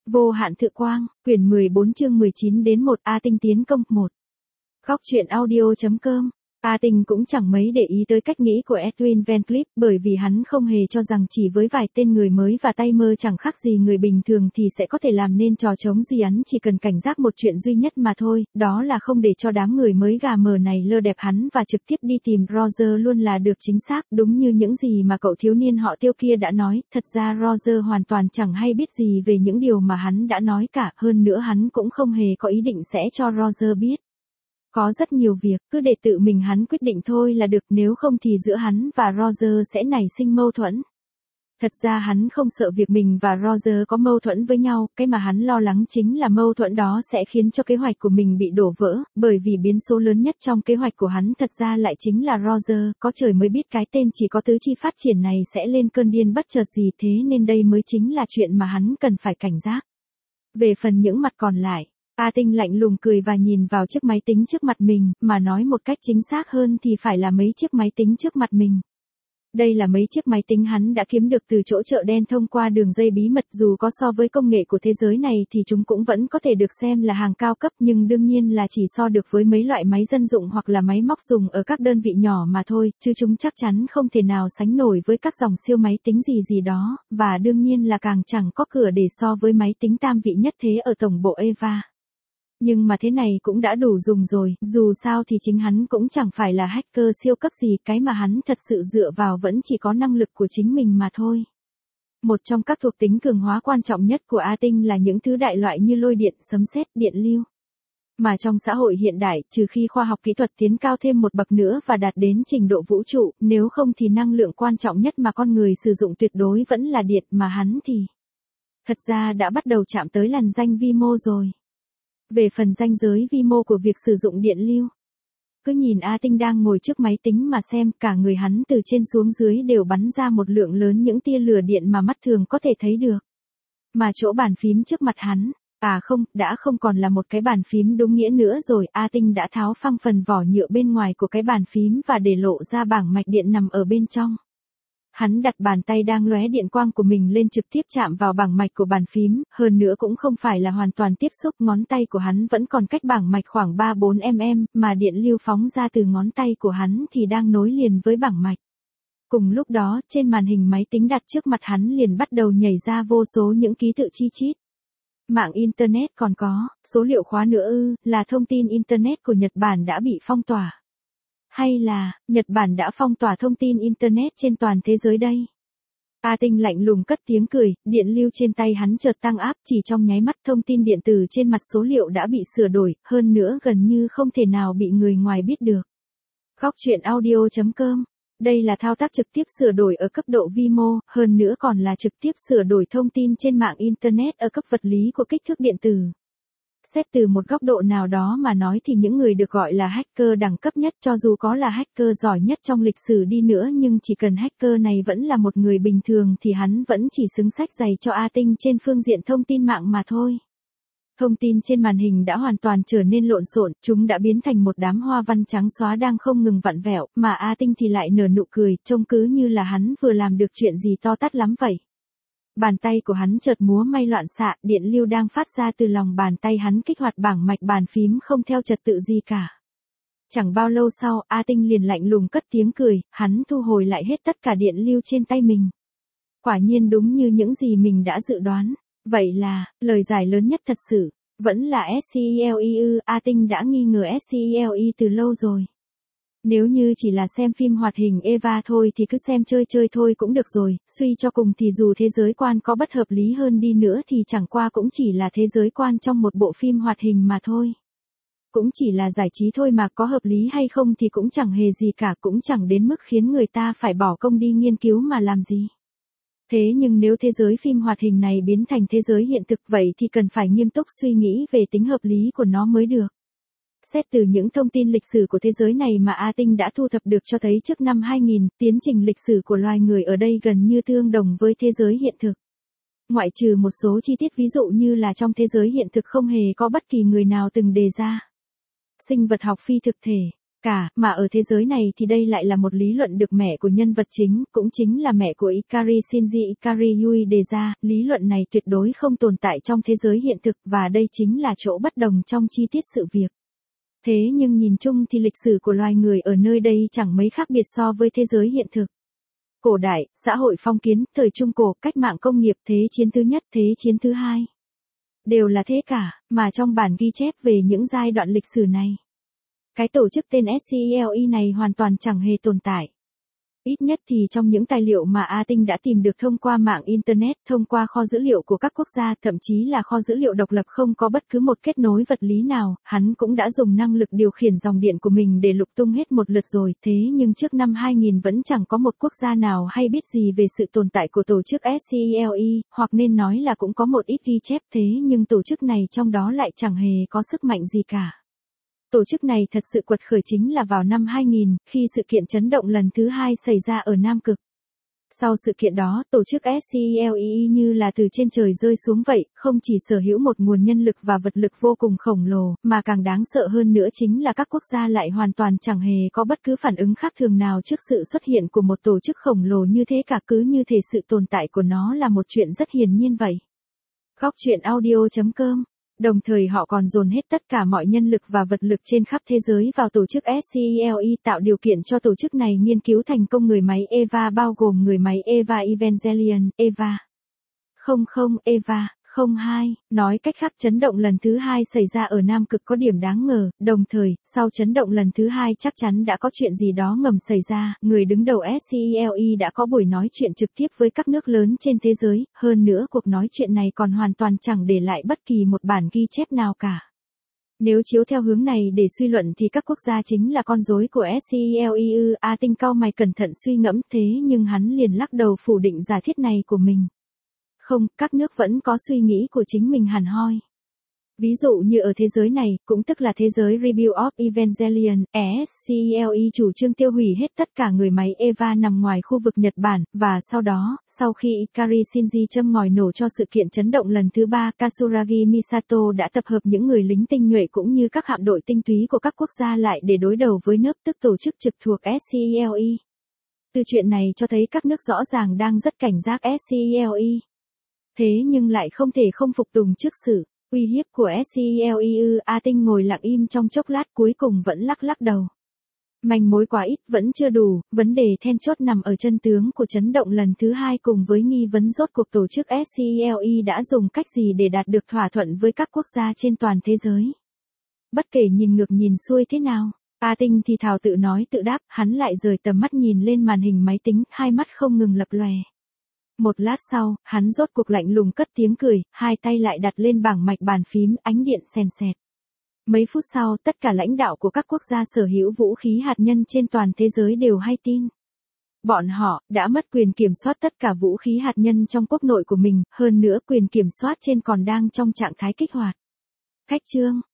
Vô hạn thự quang, quyển 14 chương 19 đến 1 A Tinh tiến công 1. Góc truyện audio.com. A Tinh cũng chẳng mấy để ý tới cách nghĩ của Edwin Van Cleef, bởi vì hắn không hề cho rằng chỉ với vài tên người mới và tay mơ chẳng khác gì người bình thường thì sẽ có thể làm nên trò trống gì. Hắn chỉ cần cảnh giác một chuyện duy nhất mà thôi, đó là không để cho đám người mới gà mờ này lơ đẹp hắn và trực tiếp đi tìm Roger luôn là được. Chính xác, đúng như những gì mà cậu thiếu niên họ Tiêu kia đã nói, thật ra Roger hoàn toàn chẳng hay biết gì về những điều mà hắn đã nói cả, hơn nữa hắn cũng không hề có ý định sẽ cho Roger biết. Có rất nhiều việc, cứ để tự mình hắn quyết định thôi là được, nếu không thì giữa hắn và Roger sẽ nảy sinh mâu thuẫn. Thật ra hắn không sợ việc mình và Roger có mâu thuẫn với nhau, cái mà hắn lo lắng chính là mâu thuẫn đó sẽ khiến cho kế hoạch của mình bị đổ vỡ, bởi vì biến số lớn nhất trong kế hoạch của hắn thật ra lại chính là Roger, có trời mới biết cái tên chỉ có tứ chi phát triển này sẽ lên cơn điên bất chợt gì, thế nên đây mới chính là chuyện mà hắn cần phải cảnh giác. Về phần những mặt còn lại, A Tinh lạnh lùng cười và nhìn vào chiếc máy tính trước mặt mình, mà nói một cách chính xác hơn thì phải là mấy chiếc máy tính trước mặt mình. Đây là mấy chiếc máy tính hắn đã kiếm được từ chỗ chợ đen thông qua đường dây bí mật, dù có so với công nghệ của thế giới này thì chúng cũng vẫn có thể được xem là hàng cao cấp, nhưng đương nhiên là chỉ so được với mấy loại máy dân dụng hoặc là máy móc dùng ở các đơn vị nhỏ mà thôi, chứ chúng chắc chắn không thể nào sánh nổi với các dòng siêu máy tính gì đó, và đương nhiên là càng chẳng có cửa để so với máy tính tam vị nhất thế ở tổng bộ Eva. Nhưng mà thế này cũng đã đủ dùng rồi, dù sao thì chính hắn cũng chẳng phải là hacker siêu cấp gì, cái mà hắn thật sự dựa vào vẫn chỉ có năng lực của chính mình mà thôi. Một trong các thuộc tính cường hóa quan trọng nhất của A Tinh là những thứ đại loại như lôi điện, sấm sét, điện lưu. Mà trong xã hội hiện đại, trừ khi khoa học kỹ thuật tiến cao thêm một bậc nữa và đạt đến trình độ vũ trụ, nếu không thì năng lượng quan trọng nhất mà con người sử dụng tuyệt đối vẫn là điện, mà hắn thì thật ra đã bắt đầu chạm tới lằn ranh vi mô rồi. Về phần ranh giới vi mô của việc sử dụng điện lưu, cứ nhìn A Tinh đang ngồi trước máy tính mà xem, cả người hắn từ trên xuống dưới đều bắn ra một lượng lớn những tia lửa điện mà mắt thường có thể thấy được. Mà chỗ bàn phím trước mặt hắn, đã không còn là một cái bàn phím đúng nghĩa nữa rồi, A Tinh đã tháo phăng phần vỏ nhựa bên ngoài của cái bàn phím và để lộ ra bảng mạch điện nằm ở bên trong. Hắn đặt bàn tay đang lóe điện quang của mình lên trực tiếp chạm vào bảng mạch của bàn phím, hơn nữa cũng không phải là hoàn toàn tiếp xúc, ngón tay của hắn vẫn còn cách bảng mạch khoảng 3-4 mm, mà điện lưu phóng ra từ ngón tay của hắn thì đang nối liền với bảng mạch. Cùng lúc đó, trên màn hình máy tính đặt trước mặt hắn liền bắt đầu nhảy ra vô số những ký tự chi chít. Mạng Internet còn có, số liệu khóa nữa ư, là thông tin Internet của Nhật Bản đã bị phong tỏa. Hay là, Nhật Bản đã phong tỏa thông tin Internet trên toàn thế giới đây? A Tinh lạnh lùng cất tiếng cười, điện lưu trên tay hắn chợt tăng áp, chỉ trong nháy mắt thông tin điện tử trên mặt số liệu đã bị sửa đổi, hơn nữa gần như không thể nào bị người ngoài biết được. Góc truyện audio.com. Đây là thao tác trực tiếp sửa đổi ở cấp độ vi mô, hơn nữa còn là trực tiếp sửa đổi thông tin trên mạng Internet ở cấp vật lý của kích thước điện tử. Xét từ một góc độ nào đó mà nói thì những người được gọi là hacker đẳng cấp nhất, cho dù có là hacker giỏi nhất trong lịch sử đi nữa, nhưng chỉ cần hacker này vẫn là một người bình thường thì hắn vẫn chỉ xứng xách giày cho A Tinh trên phương diện thông tin mạng mà thôi. Thông tin trên màn hình đã hoàn toàn trở nên lộn xộn, chúng đã biến thành một đám hoa văn trắng xóa đang không ngừng vặn vẹo, mà A Tinh thì lại nở nụ cười, trông cứ như là hắn vừa làm được chuyện gì to tát lắm vậy. Bàn tay của hắn chợt múa may loạn xạ, điện lưu đang phát ra từ lòng bàn tay hắn kích hoạt bảng mạch bàn phím không theo trật tự gì cả. Chẳng bao lâu sau, A Tinh liền lạnh lùng cất tiếng cười, hắn thu hồi lại hết tất cả điện lưu trên tay mình. Quả nhiên đúng như những gì mình đã dự đoán. Vậy là, lời giải lớn nhất thật sự, vẫn là SCLE ư, A Tinh đã nghi ngờ SCLE từ lâu rồi. Nếu như chỉ là xem phim hoạt hình Eva thôi thì cứ xem chơi chơi thôi cũng được rồi, suy cho cùng thì dù thế giới quan có bất hợp lý hơn đi nữa thì chẳng qua cũng chỉ là thế giới quan trong một bộ phim hoạt hình mà thôi. Cũng chỉ là giải trí thôi mà, có hợp lý hay không thì cũng chẳng hề gì cả, cũng chẳng đến mức khiến người ta phải bỏ công đi nghiên cứu mà làm gì. Thế nhưng nếu thế giới phim hoạt hình này biến thành thế giới hiện thực vậy thì cần phải nghiêm túc suy nghĩ về tính hợp lý của nó mới được. Xét từ những thông tin lịch sử của thế giới này mà A Tinh đã thu thập được cho thấy trước năm 2000, tiến trình lịch sử của loài người ở đây gần như tương đồng với thế giới hiện thực. Ngoại trừ một số chi tiết ví dụ như là trong thế giới hiện thực không hề có bất kỳ người nào từng đề ra sinh vật học phi thực thể. cả, mà ở thế giới này thì đây lại là một lý luận được mẹ của nhân vật chính, cũng chính là mẹ của Ikari Shinji Ikari Yui đề ra, lý luận này tuyệt đối không tồn tại trong thế giới hiện thực và đây chính là chỗ bất đồng trong chi tiết sự việc. Thế nhưng nhìn chung thì lịch sử của loài người ở nơi đây chẳng mấy khác biệt so với thế giới hiện thực. Cổ đại, xã hội phong kiến, thời Trung Cổ, cách mạng công nghiệp, thế chiến thứ nhất, thế chiến thứ hai. Đều là thế cả, mà trong bản ghi chép về những giai đoạn lịch sử này. Cái tổ chức tên SCLE này hoàn toàn chẳng hề tồn tại. Ít nhất thì trong những tài liệu mà A Tinh đã tìm được thông qua mạng Internet, thông qua kho dữ liệu của các quốc gia, thậm chí là kho dữ liệu độc lập không có bất cứ một kết nối vật lý nào, hắn cũng đã dùng năng lực điều khiển dòng điện của mình để lục tung hết một lượt rồi. Thế nhưng trước năm 2000 vẫn chẳng có một quốc gia nào hay biết gì về sự tồn tại của tổ chức SCLE, hoặc nên nói là cũng có một ít ghi chép thế nhưng tổ chức này trong đó lại chẳng hề có sức mạnh gì cả. Tổ chức này thật sự quật khởi chính là vào năm 2000, khi sự kiện chấn động lần thứ hai xảy ra ở Nam Cực. Sau sự kiện đó, tổ chức SCLE như là từ trên trời rơi xuống vậy, không chỉ sở hữu một nguồn nhân lực và vật lực vô cùng khổng lồ, mà càng đáng sợ hơn nữa chính là các quốc gia lại hoàn toàn chẳng hề có bất cứ phản ứng khác thường nào trước sự xuất hiện của một tổ chức khổng lồ như thế cả, cứ như thể sự tồn tại của nó là một chuyện rất hiển nhiên vậy. Góc truyện audio.com. Đồng thời họ còn dồn hết tất cả mọi nhân lực và vật lực trên khắp thế giới vào tổ chức SCLE, tạo điều kiện cho tổ chức này nghiên cứu thành công người máy Eva, bao gồm người máy Eva Evangelion, Eva 00, Eva 02, nói cách khác chấn động lần thứ hai xảy ra ở Nam Cực có điểm đáng ngờ, đồng thời, sau chấn động lần thứ hai chắc chắn đã có chuyện gì đó ngầm xảy ra, người đứng đầu SCLE đã có buổi nói chuyện trực tiếp với các nước lớn trên thế giới, hơn nữa cuộc nói chuyện này còn hoàn toàn chẳng để lại bất kỳ một bản ghi chép nào cả. Nếu chiếu theo hướng này để suy luận thì các quốc gia chính là con rối của SCLE. A Tinh cau mày cẩn thận suy ngẫm thế nhưng hắn liền lắc đầu phủ định giả thiết này của mình. Không, các nước vẫn có suy nghĩ của chính mình hẳn hoi. Ví dụ như ở thế giới này, cũng tức là thế giới Rebuild of Evangelion, SCLE chủ trương tiêu hủy hết tất cả người máy Eva nằm ngoài khu vực Nhật Bản, và sau đó, sau khi Ikari Shinji châm ngòi nổ cho sự kiện chấn động lần thứ 3, Katsuragi Misato đã tập hợp những người lính tinh nhuệ cũng như các hạm đội tinh túy của các quốc gia lại để đối đầu với NUP, tức tổ chức trực thuộc SCLE. Từ chuyện này cho thấy các nước rõ ràng đang rất cảnh giác SCLE. Thế nhưng lại không thể không phục tùng trước sự uy hiếp của SCLE. A Tinh ngồi lặng im trong chốc lát cuối cùng vẫn lắc đầu. Manh mối quá ít, vẫn chưa đủ, vấn đề then chốt nằm ở chân tướng của chấn động lần thứ hai cùng với nghi vấn rốt cuộc tổ chức SCLE đã dùng cách gì để đạt được thỏa thuận với các quốc gia trên toàn thế giới. Bất kể nhìn ngược nhìn xuôi thế nào, A Tinh thì thào tự nói tự đáp, hắn lại rời tầm mắt nhìn lên màn hình máy tính, hai mắt không ngừng lập lòe. Một lát sau, hắn rốt cuộc lạnh lùng cất tiếng cười, hai tay lại đặt lên bảng mạch bàn phím, ánh điện sèn sẹt. Mấy phút sau, tất cả lãnh đạo của các quốc gia sở hữu vũ khí hạt nhân trên toàn thế giới đều hay tin. Bọn họ đã mất quyền kiểm soát tất cả vũ khí hạt nhân trong quốc nội của mình, hơn nữa quyền kiểm soát trên còn đang trong trạng thái kích hoạt. Khách chương